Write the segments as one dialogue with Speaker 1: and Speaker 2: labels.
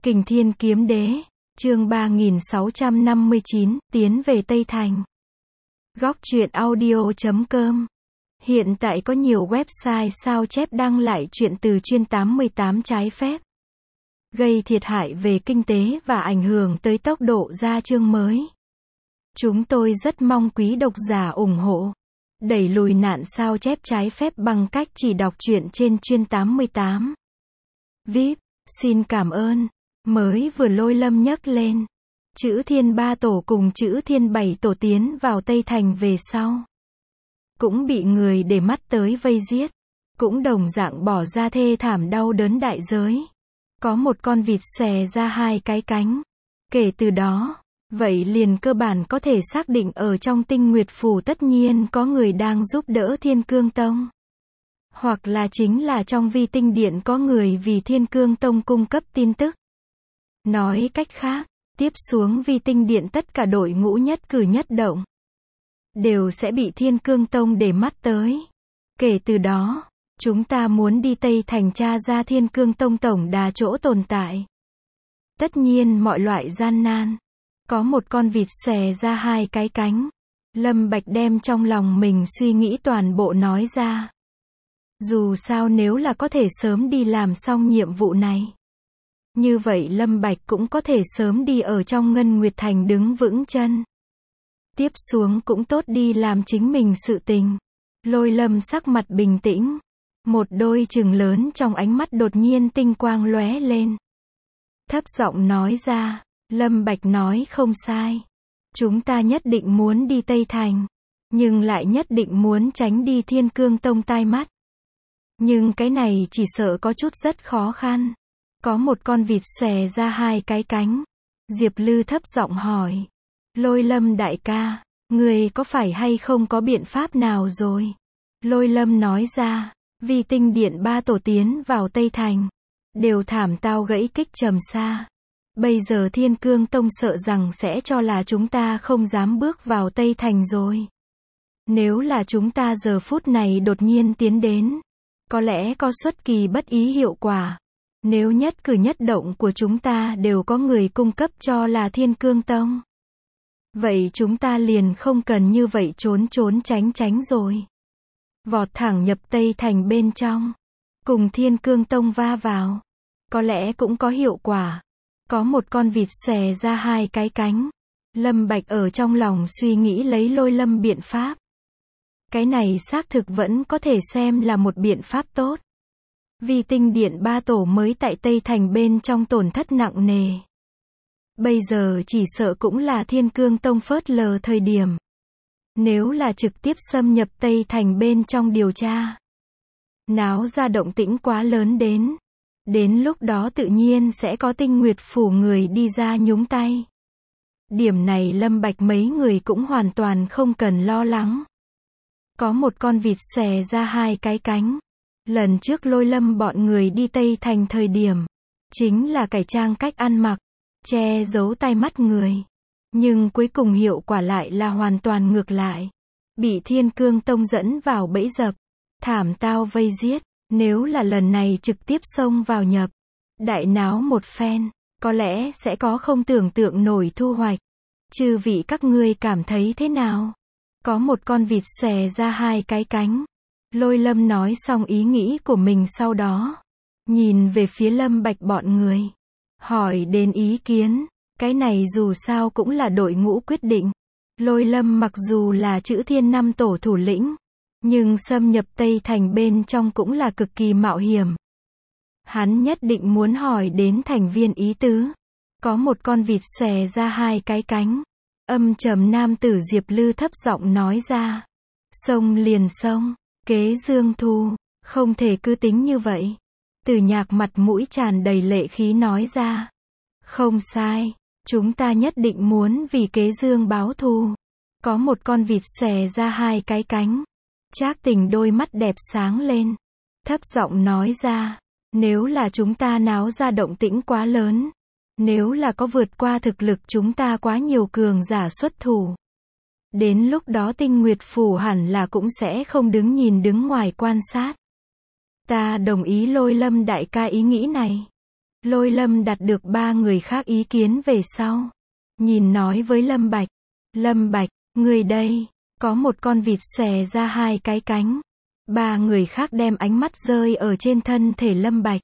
Speaker 1: Kình Thiên Kiếm Đế, chương 3659, tiến về Tây Thành. Góc truyện audio.com. Hiện tại có nhiều website sao chép đăng lại truyện từ chuyên 88 trái phép, gây thiệt hại về kinh tế và ảnh hưởng tới tốc độ ra chương mới. Chúng tôi rất mong quý độc giả ủng hộ, đẩy lùi nạn sao chép trái phép bằng cách chỉ đọc truyện trên chuyên 88. VIP, xin cảm ơn. Mới vừa Lôi Lâm nhắc lên, chữ Thiên Ba Tổ cùng chữ Thiên Bảy Tổ tiến vào Tây Thành về sau, cũng bị người để mắt tới vây giết, cũng đồng dạng bỏ ra thê thảm đau đớn đại giới. Có một con vịt xòe ra hai cái cánh. Kể từ đó, vậy liền cơ bản có thể xác định ở trong Tinh Nguyệt Phủ tất nhiên có người đang giúp đỡ Thiên Cương Tông. Hoặc là chính là trong Vi Tinh Điện có người vì Thiên Cương Tông cung cấp tin tức. Nói cách khác, tiếp xuống Vi Tinh Điện tất cả đội ngũ nhất cử nhất động đều sẽ bị Thiên Cương Tông để mắt tới. Kể từ đó, chúng ta muốn đi Tây Thành tra ra Thiên Cương Tông tổng đà chỗ tồn tại. Tất nhiên mọi loại gian nan. Có một con vịt xòe ra hai cái cánh. Lâm Bạch đem trong lòng mình suy nghĩ toàn bộ nói ra. Dù sao nếu là có thể sớm đi làm xong nhiệm vụ này, như vậy Lâm Bạch cũng có thể sớm đi ở trong Ngân Nguyệt Thành đứng vững chân. Tiếp xuống cũng tốt đi làm chính mình sự tình. Lôi Lâm sắc mặt bình tĩnh. Một đôi trừng lớn trong ánh mắt đột nhiên tinh quang lóe lên. Thấp giọng nói ra, Lâm Bạch nói không sai. Chúng ta nhất định muốn đi Tây Thành, nhưng lại nhất định muốn tránh đi Thiên Cương Tông tai mắt. Nhưng cái này chỉ sợ có chút rất khó khăn. Có một con vịt xòe ra hai cái cánh. Diệp Lư thấp giọng hỏi. Lôi Lâm đại ca, người có phải hay không có biện pháp nào rồi? Lôi Lâm nói ra, Vi Tinh Điện ba tổ tiến vào Tây Thành, đều thảm tao gãy kích trầm xa. Bây giờ Thiên Cương Tông sợ rằng sẽ cho là chúng ta không dám bước vào Tây Thành rồi. Nếu là chúng ta giờ phút này đột nhiên tiến đến, có lẽ có xuất kỳ bất ý hiệu quả. Nếu nhất cử nhất động của chúng ta đều có người cung cấp cho là Thiên Cương Tông, vậy chúng ta liền không cần như vậy trốn tránh rồi. Vọt thẳng nhập Tây Thành bên trong, cùng Thiên Cương Tông va vào, có lẽ cũng có hiệu quả. Có một con vịt xòe ra hai cái cánh. Lâm Bạch ở trong lòng suy nghĩ lấy Lôi Lâm biện pháp. Cái này xác thực vẫn có thể xem là một biện pháp tốt. Vi Tinh Điện ba tổ mới tại Tây Thành bên trong tổn thất nặng nề. Bây giờ chỉ sợ cũng là Thiên Cương Tông phớt lờ thời điểm. Nếu là trực tiếp xâm nhập Tây Thành bên trong điều tra, náo ra động tĩnh quá lớn đến lúc đó tự nhiên sẽ có Tinh Nguyệt Phủ người đi ra nhúng tay. Điểm này Lâm Bạch mấy người cũng hoàn toàn không cần lo lắng. Có một con vịt xòe ra hai cái cánh. Lần trước Lôi Lâm bọn người đi Tây Thành thời điểm, chính là cải trang cách ăn mặc, che giấu tai mắt người. Nhưng cuối cùng hiệu quả lại là hoàn toàn ngược lại. Bị Thiên Cương Tông dẫn vào bẫy dập, thảm tao vây giết. Nếu là lần này trực tiếp xông vào nhập, đại náo một phen, có lẽ sẽ có không tưởng tượng nổi thu hoạch. Chư vị các ngươi cảm thấy thế nào? Có một con vịt xòe ra hai cái cánh. Lôi Lâm nói xong ý nghĩ của mình sau đó, nhìn về phía Lâm Bạch bọn người, hỏi đến ý kiến. Cái này dù sao cũng là đội ngũ quyết định. Lôi Lâm mặc dù là chữ Thiên năm tổ thủ lĩnh, nhưng xâm nhập Tây Thành bên trong cũng là cực kỳ mạo hiểm. Hắn nhất định muốn hỏi đến thành viên ý tứ. Có một con vịt xòe ra hai cái cánh. Âm trầm nam tử Diệp Lư thấp giọng nói ra. Xông liền xông, kế Dương Thu, không thể cứ tính như vậy. Từ Nhạc mặt mũi tràn đầy lệ khí nói ra. Không sai, chúng ta nhất định muốn vì kế Dương báo thù. Có một con vịt xòe ra hai cái cánh. Trác Tình đôi mắt đẹp sáng lên, thấp giọng nói ra, nếu là chúng ta náo ra động tĩnh quá lớn, nếu là có vượt qua thực lực chúng ta quá nhiều cường giả xuất thủ, đến lúc đó Tinh Nguyệt Phủ hẳn là cũng sẽ không đứng ngoài quan sát. Ta đồng ý Lôi Lâm đại ca ý nghĩ này. Lôi Lâm đặt được 3 người khác ý kiến về sau. Nhìn nói với Lâm Bạch. Lâm Bạch, người đây, có một con vịt xòe ra 2 cái cánh. 3 người khác đem ánh mắt rơi ở trên thân thể Lâm Bạch.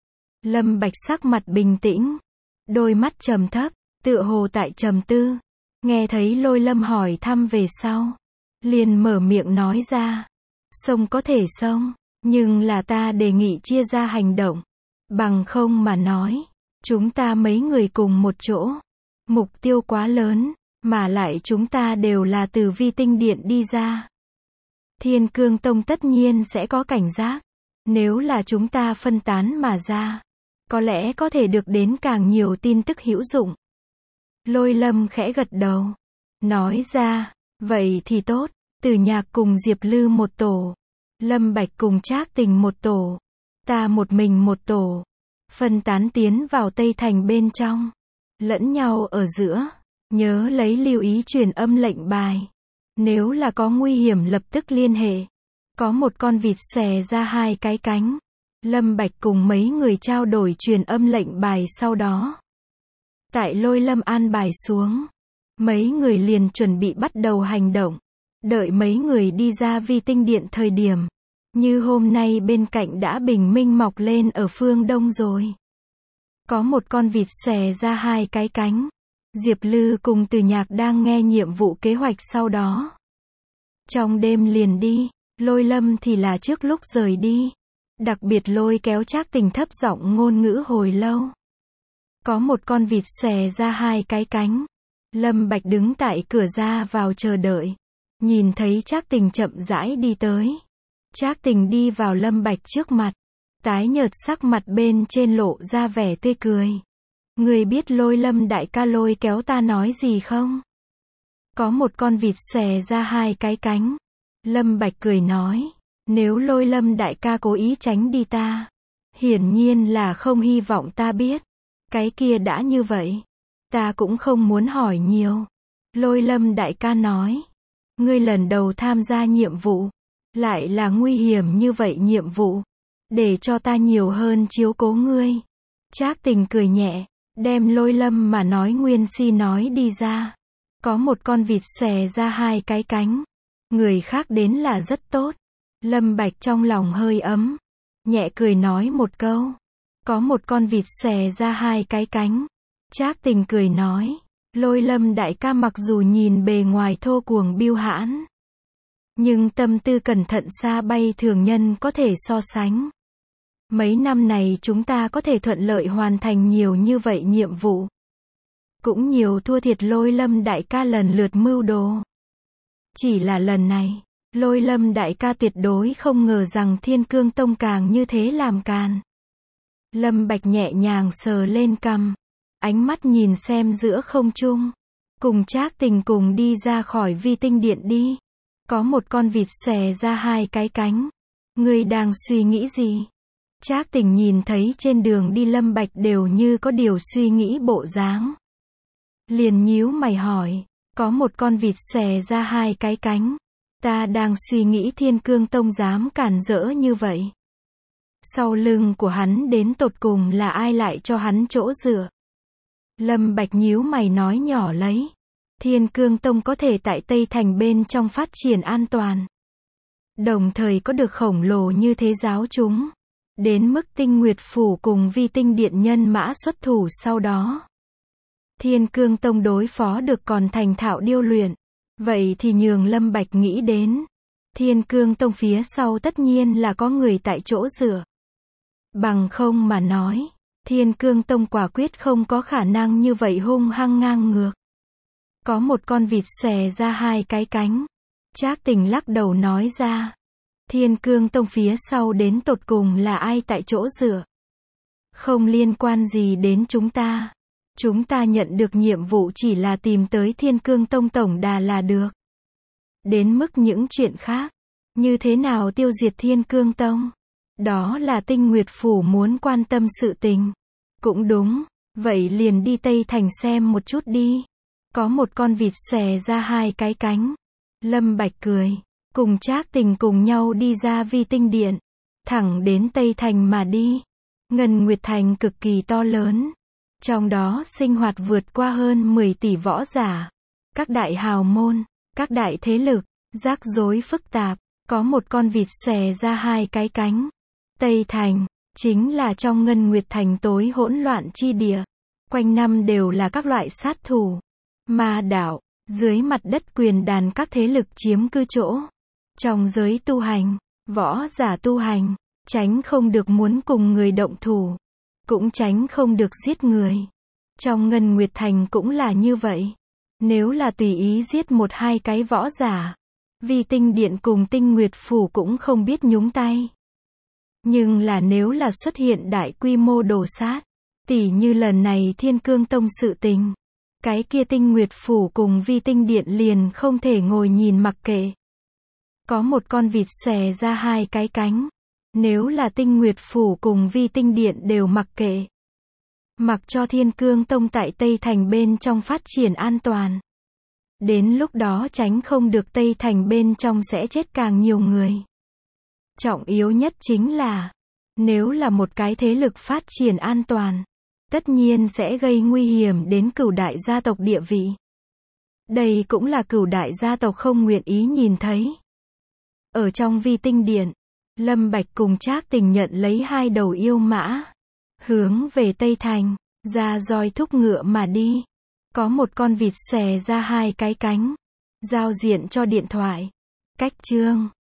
Speaker 1: Lâm Bạch sắc mặt bình tĩnh. Đôi mắt trầm thấp, tựa hồ tại trầm tư. Nghe thấy Lôi Lâm hỏi thăm về sau. Liền mở miệng nói ra. Xông có thể xông, nhưng là ta đề nghị chia ra hành động. Bằng không mà nói, chúng ta mấy người cùng một chỗ. Mục tiêu quá lớn, mà lại chúng ta đều là từ Vi Tinh Điện đi ra. Thiên Cương Tông tất nhiên sẽ có cảnh giác. Nếu là chúng ta phân tán mà ra, có lẽ có thể được đến càng nhiều tin tức hữu dụng. Lôi Lâm khẽ gật đầu. Nói ra, vậy thì tốt. Từ Nhạc cùng Diệp Lư một tổ. Lâm Bạch cùng Trác Tình một tổ. Ta một mình một tổ. Phân tán tiến vào Tây Thành bên trong. Lẫn nhau ở giữa. Nhớ lấy lưu ý truyền âm lệnh bài. Nếu là có nguy hiểm lập tức liên hệ. Có một con vịt xòe ra 2 cái cánh. Lâm Bạch cùng mấy người trao đổi truyền âm lệnh bài sau đó. Tại Lôi Lâm an bài xuống. Mấy người liền chuẩn bị bắt đầu hành động. Đợi mấy người đi ra Vi Tinh Điện thời điểm. Như hôm nay bên cạnh đã bình minh mọc lên ở phương đông rồi. Có một con vịt xòe ra 2 cái cánh. Diệp Lư cùng Từ Nhạc đang nghe nhiệm vụ kế hoạch sau đó. Trong đêm liền đi. Lôi Lâm thì là trước lúc rời đi. Đặc biệt lôi kéo Trác Tình thấp giọng ngôn ngữ hồi lâu. Có một con vịt xòe ra 2 cái cánh. Lâm Bạch đứng tại cửa ra vào chờ đợi. Nhìn thấy Trác Tình chậm rãi đi tới. Trác Tình đi vào Lâm Bạch trước mặt. Tái nhợt sắc mặt bên trên lộ ra vẻ tươi cười. Người biết Lôi Lâm đại ca lôi kéo ta nói gì không? Có một con vịt xòe ra 2 cái cánh. Lâm Bạch cười nói. Nếu Lôi Lâm đại ca cố ý tránh đi ta. Hiển nhiên là không hy vọng ta biết. Cái kia đã như vậy. Ta cũng không muốn hỏi nhiều. Lôi Lâm đại ca nói. Ngươi lần đầu tham gia nhiệm vụ. Lại là nguy hiểm như vậy nhiệm vụ. Để cho ta nhiều hơn chiếu cố ngươi. Trác Tình cười nhẹ. Đem Lôi Lâm mà nói nguyên si nói đi ra. Có một con vịt xòe ra 2 cái cánh. Người khác đến là rất tốt. Lâm Bạch trong lòng hơi ấm. Nhẹ cười nói một câu. Có một con vịt xòe ra 2 cái cánh. Trác Tình cười nói. Lôi Lâm đại ca mặc dù nhìn bề ngoài thô cuồng biêu hãn. Nhưng tâm tư cẩn thận xa bay thường nhân có thể so sánh. Mấy năm này chúng ta có thể thuận lợi hoàn thành nhiều như vậy nhiệm vụ. Cũng nhiều thua thiệt Lôi Lâm đại ca lần lượt mưu đồ. Chỉ là lần này, Lôi Lâm đại ca tuyệt đối không ngờ rằng Thiên Cương Tông càng như thế làm càn. Lâm Bạch nhẹ nhàng sờ lên cằm. Ánh mắt nhìn xem giữa không trung. Cùng Trác Tình cùng đi ra khỏi Vi Tinh Điện đi. Có một con vịt xòe ra 2 cái cánh. Ngươi đang suy nghĩ gì? Trác Tình nhìn thấy trên đường đi Lâm Bạch đều như có điều suy nghĩ bộ dáng. Liền nhíu mày hỏi. Có một con vịt xòe ra 2 cái cánh. Ta đang suy nghĩ Thiên Cương Tông dám cản rỡ như vậy. Sau lưng của hắn đến tột cùng là ai lại cho hắn chỗ dựa? Lâm Bạch nhíu mày nói nhỏ lấy. Thiên Cương Tông có thể tại Tây Thành bên trong phát triển an toàn. Đồng thời có được khổng lồ như thế giáo chúng. Đến mức Tinh Nguyệt Phủ cùng Vi Tinh Điện nhân mã xuất thủ sau đó. Thiên Cương Tông đối phó được còn thành thạo điêu luyện. Vậy thì nhường Lâm Bạch nghĩ đến. Thiên Cương Tông phía sau tất nhiên là có người tại chỗ dựa. Bằng không mà nói. Thiên Cương Tông quả quyết không có khả năng như vậy hung hăng ngang ngược. Có một con vịt xòe ra 2 cái cánh. Trác Tình lắc đầu nói ra. Thiên Cương Tông phía sau đến tột cùng là ai tại chỗ dựa. Không liên quan gì đến chúng ta. Chúng ta nhận được nhiệm vụ chỉ là tìm tới Thiên Cương Tông tổng đà là được. Đến mức những chuyện khác. Như thế nào tiêu diệt Thiên Cương Tông. Đó là Tinh Nguyệt Phủ muốn quan tâm sự tình. Cũng đúng. Vậy liền đi Tây Thành xem một chút đi. Có một con vịt xòe ra 2 cái cánh. Lâm Bạch cười. Cùng Trác Tình cùng nhau đi ra Vi Tinh Điện. Thẳng đến Tây Thành mà đi. Ngân Nguyệt Thành cực kỳ to lớn. Trong đó sinh hoạt vượt qua hơn 10 tỷ võ giả. Các đại hào môn, các đại thế lực, rắc rối phức tạp, có một con vịt xòe ra hai cái cánh. Tây Thành, chính là trong Ngân Nguyệt Thành tối hỗn loạn chi địa. Quanh năm đều là các loại sát thủ, ma đạo, dưới mặt đất quyền đàn các thế lực chiếm cư chỗ. Trong giới tu hành, võ giả tu hành, tránh không được muốn cùng người động thủ, cũng tránh không được giết người. Trong Ngân Nguyệt Thành cũng là như vậy. Nếu là tùy ý giết một hai cái võ giả, Vi Tinh Điện cùng Tinh Nguyệt Phủ cũng không biết nhúng tay. Nhưng là nếu là xuất hiện đại quy mô đồ sát, tỉ như lần này Thiên Cương Tông sự tình, cái kia Tinh Nguyệt Phủ cùng Vi Tinh Điện liền không thể ngồi nhìn mặc kệ. Có một con vịt xòe ra hai cái cánh. Nếu là Tinh Nguyệt Phủ cùng Vi Tinh Điện đều mặc kệ, mặc cho Thiên Cương Tông tại Tây Thành bên trong phát triển an toàn, đến lúc đó tránh không được Tây Thành bên trong sẽ chết càng nhiều người. Trọng yếu nhất chính là, nếu là một cái thế lực phát triển an toàn, tất nhiên sẽ gây nguy hiểm đến Cửu đại gia tộc địa vị. Đây cũng là Cửu đại gia tộc không nguyện ý nhìn thấy. Ở trong Vi Tinh Điện, Lâm Bạch cùng Trác Tình nhận lấy hai đầu yêu mã, hướng về Tây Thành, ra roi thúc ngựa mà đi. Có một con vịt xòe ra hai cái cánh, giao diện cho điện thoại. Cách chương